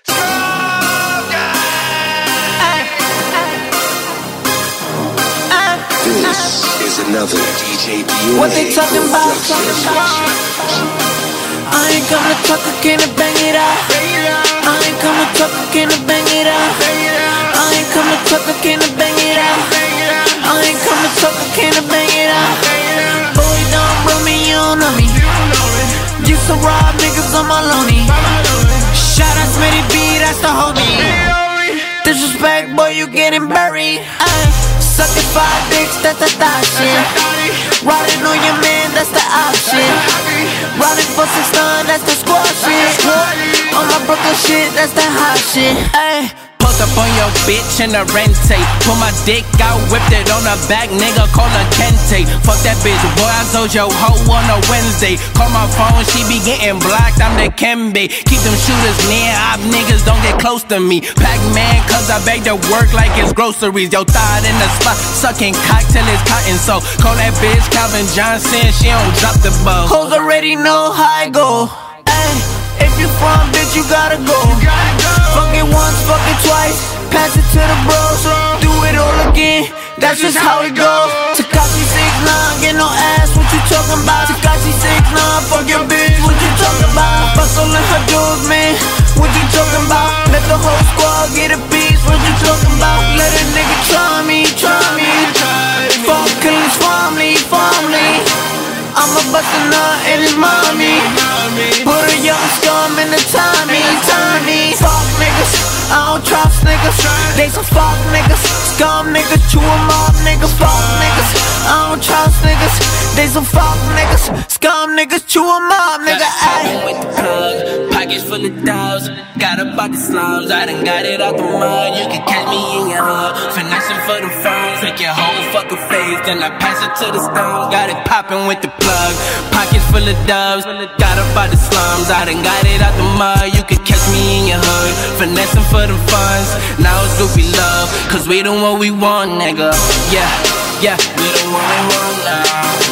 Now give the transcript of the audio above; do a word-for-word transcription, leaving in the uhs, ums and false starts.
This is another D J D N A. What they talking about? I ain't come to talk, I can't bang it out. I ain't come to talk, I can't bang it out. I ain't come to talk, I can't bang it out. I ain't come to talk, I can't bang it out. Boy, don't bro me, you don't know me. You some raw niggas on my loney. Shout out Smitty B, that's the homie. Disrespect, boy, you getting buried. Ay, sucking five dicks, that's the thot shit. Riding on your man, that's the option. Riding for six nine, that's the squad shit. On my Brooklyn shit, that's the hot shit. Ay. Post up on your bitch in a rente. Pull my dick out, whipped it on her back, nigga, call her Kente. Fuck that bitch, boy, I told your hoe on a Wednesday. Call my phone, she be getting blocked, I'm the Kembe. Keep them shooters near, op niggas don't get close to me. Pac-Man, cause I beg to work like it's groceries. Yo, thought in the spot, sucking cock till it's cotton. So, call that bitch Calvin Johnson, she don't drop the bow. Hoes already know how I go. Ay, if you from, bitch, you gotta go. Fuck it once, fuck it twice, pass it to the bros. Do it all again, that's just how it goes. Tekashi six nine, get no ass, what you talking about? Tekashi six nine, fuck your bitch, what you talking about? Bustle in her doors, man, what you talking about? Let the whole squad get a piece, what you talking about? Let a nigga try me, try me. Fuck killings, family, family. I'ma bust a nut in his mommy. Put a young scum in the Tommy, Tommy. Fuck niggas, I don't trust niggas. They some fuck niggas, scum niggas, chew 'em up niggas. Fuck niggas, I don't trust niggas. They some fuck niggas, scum niggas, chew 'em up nigga. Ayy. With the plug, pockets full of dollars. Got up out the slums, I done got it out the mud. You can catch me in your hood, finessing for the funds. Take your whole fucking face, then I pass it to the stone. Got it popping with the plug, pockets full of doves. Got up out the slums, I done got it out the mud. You can catch me in your hood, finessing for the funds. Now it's goofy love, cause we don't what we want, nigga. Yeah, yeah, we don't what we want now.